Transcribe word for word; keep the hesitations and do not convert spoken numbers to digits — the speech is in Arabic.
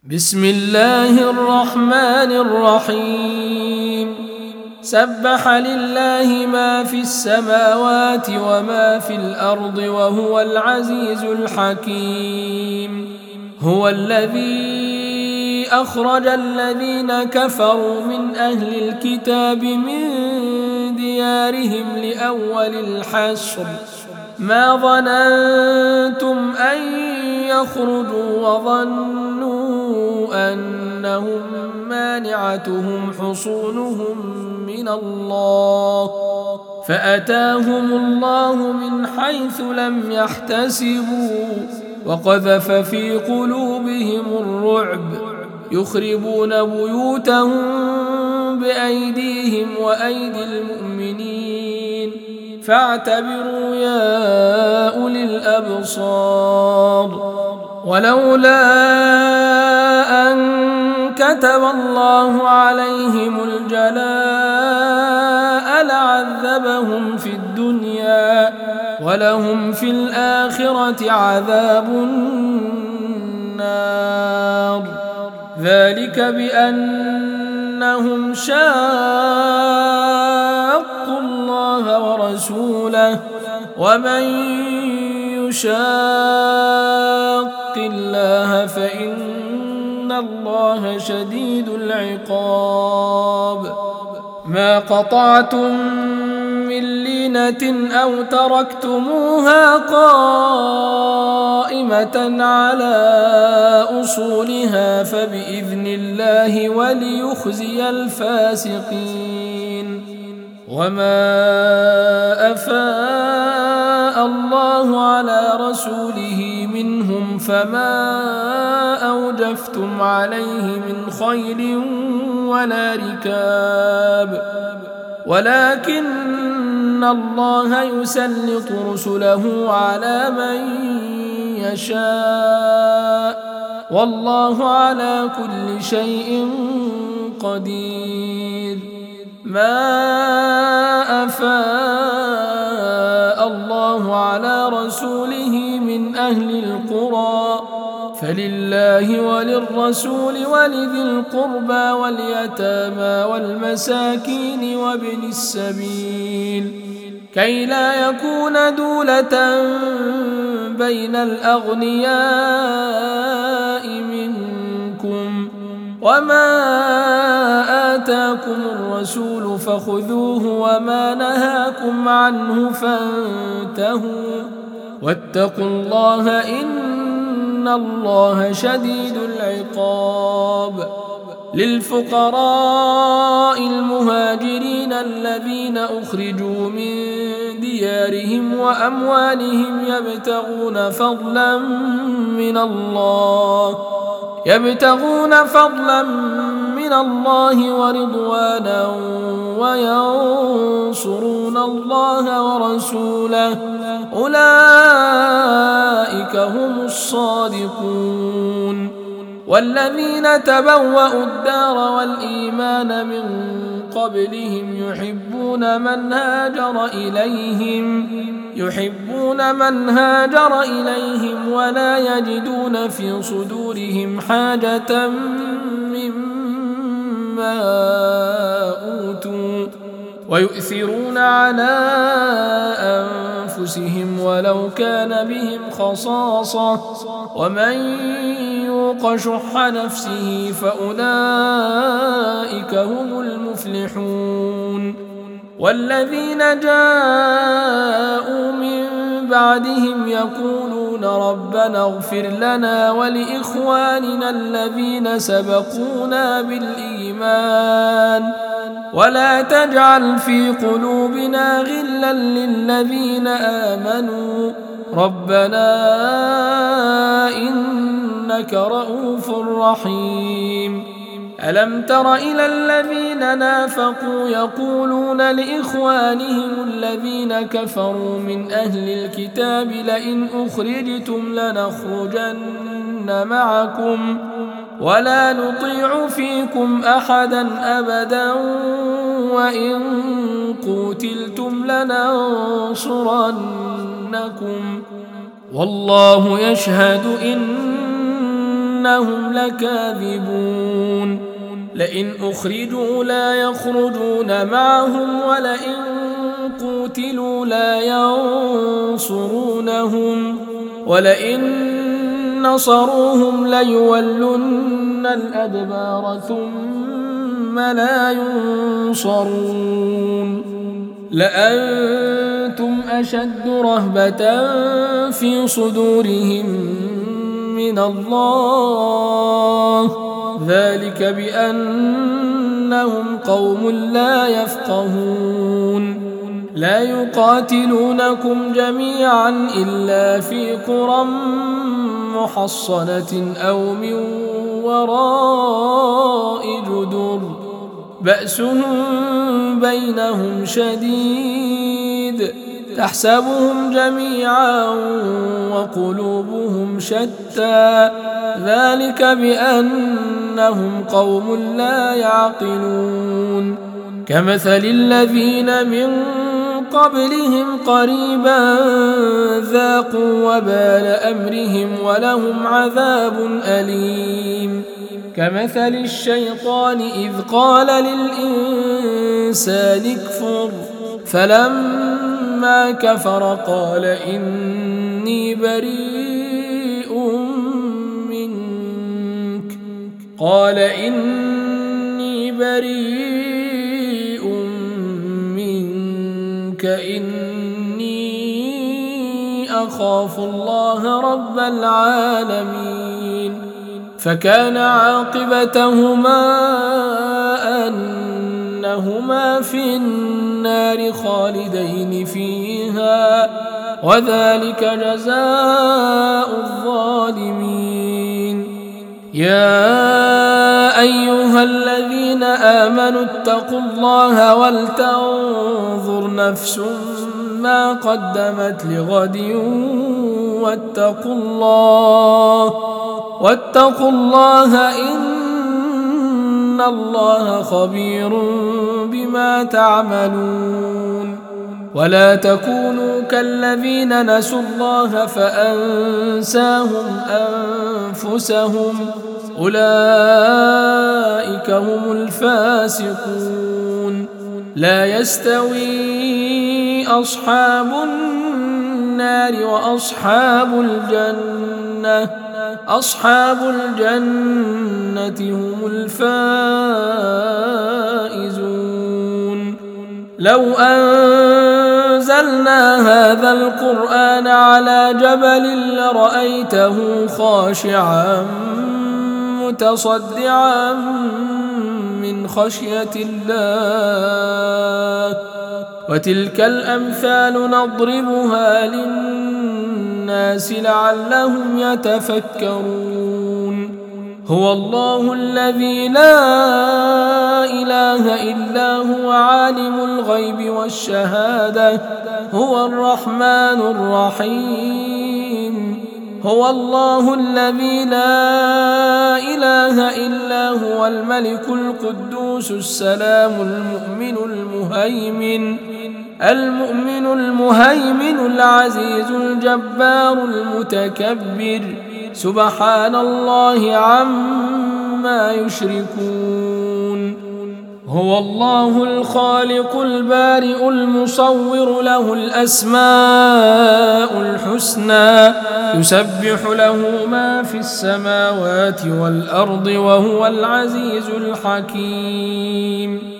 بسم الله الرحمن الرحيم سبح لله ما في السماوات وما في الأرض وهو العزيز الحكيم هو الذي أخرج الذين كفروا من أهل الكتاب من ديارهم لأول الحشر ما ظننتم أن يخرجوا وظنوا أنهم مانعتهم حصونهم من الله فأتاهم الله من حيث لم يحتسبوا وقذف في قلوبهم الرعب يخربون بيوتهم بأيديهم وأيدي المؤمنين فاعتبروا يا أولي الأبصار ولولا أن كتب الله عليهم الجلاء لعذبهم في الدنيا ولهم في الآخرة عذاب النار ذلك بأنهم شاقوا الله ورسوله ومن يشاق الله فإن الله شديد العقاب ما قطعتم من لينة أو تركتموها قائمة على أصولها فبإذن الله وليخزي الفاسقين وما أفاء الله على رسوله منهم فما أوجفتم عليه من خيل ولا ركاب ولكن الله يسلط رسله على من يشاء والله على كل شيء قدير ما أفاء الله على رسوله من أهل القرى فلله وللرسول ولذي القربى واليتامى والمساكين وابن السبيل كي لا يكون دولة بين الأغنياء منكم وما آتاكم الرسول فخذوه وما نهاكم عنه فانتهوا واتقوا الله إن الله شديد العقاب للفقراء المهاجرين الذين أخرجوا من ديارهم وأموالهم يبتغون فضلا من الله يبتغون فضلا من الله ورضوانا وينصرون الله ورسوله أولئك هم الصادقون والذين تبوأوا الدار والإيمان من قبلهم يحبون من هاجر إليهم يحبون من هاجر إليهم ولا يجدون في صدورهم حاجة مما أوتوا ويؤثرون على أنفسهم ولو كان بهم خصاصة ومن يوق شح نفسه فأولئك هم المفلحون والذين جاءوا من بعدهم يقولون ربنا اغفر لنا ولإخواننا الذين سبقونا بالإيمان ولا تجعل في قلوبنا غلا للذين آمنوا ربنا إنك رؤوف رحيم ألم تر إلى الذين نافقوا يقولون لإخوانهم الذين كفروا من أهل الكتاب لئن أخرجتم لنخرجن معكم ولا نطيع فيكم أحدا أبدا وإن قوتلتم لننصرنكم والله يشهد إن إنهم لكاذبون لئن أخرجوا لا يخرجون معهم ولئن قوتلوا لا ينصرونهم ولئن نصروهم ليولن الأدبار ثم لا ينصرون لأنتم أشد رهبة في صدورهم من الله ذلك بأنهم قوم لا يفقهون لا يقاتلونكم جميعا إلا في قرى محصنة أو من وراء جدر بأسهم بينهم شديد تحسبهم جميعا وقلوبهم شتى ذلك بأنهم قوم لا يعقلون كمثل الذين من قبلهم قريبا ذاقوا وبال أمرهم ولهم عذاب أليم كمثل الشيطان إذ قال للإنسان اكفر فلما كفر قال إني بريء منك قال إني بريء منك إني أخاف الله رب العالمين فكان عاقبتهما أنهما في النار خالدين فيها وذلك جزاء الظالمين يا أيها الذين آمنوا اتقوا الله ولتنظر نفس ما قدمت لغد واتقوا الله واتقوا الله إن الله خبير بما تعملون ولا تكونوا كالذين نسوا الله فأنساهم أنفسهم أولئك هم الفاسقون لا يستوي أصحاب النار وأصحاب الجنة أصحاب الجنة هم الفائزون لو أنزلنا هذا القرآن على جبل لرأيته خاشعا متصدعا من خشية الله وتلك الأمثال نضربها للناس لعلهم يتفكرون هو الله الذي لا إله إلا هو عالم الغيب والشهادة هو الرحمن الرحيم هو الله الذي لا إله إلا هو الملك القدوس السلام المؤمن المهيمن المؤمن المهيمن العزيز الجبار المتكبر سبحان الله عما يشركون هو الله الخالق البارئ المصور له الأسماء الحسنى يسبح له ما في السماوات والأرض وهو العزيز الحكيم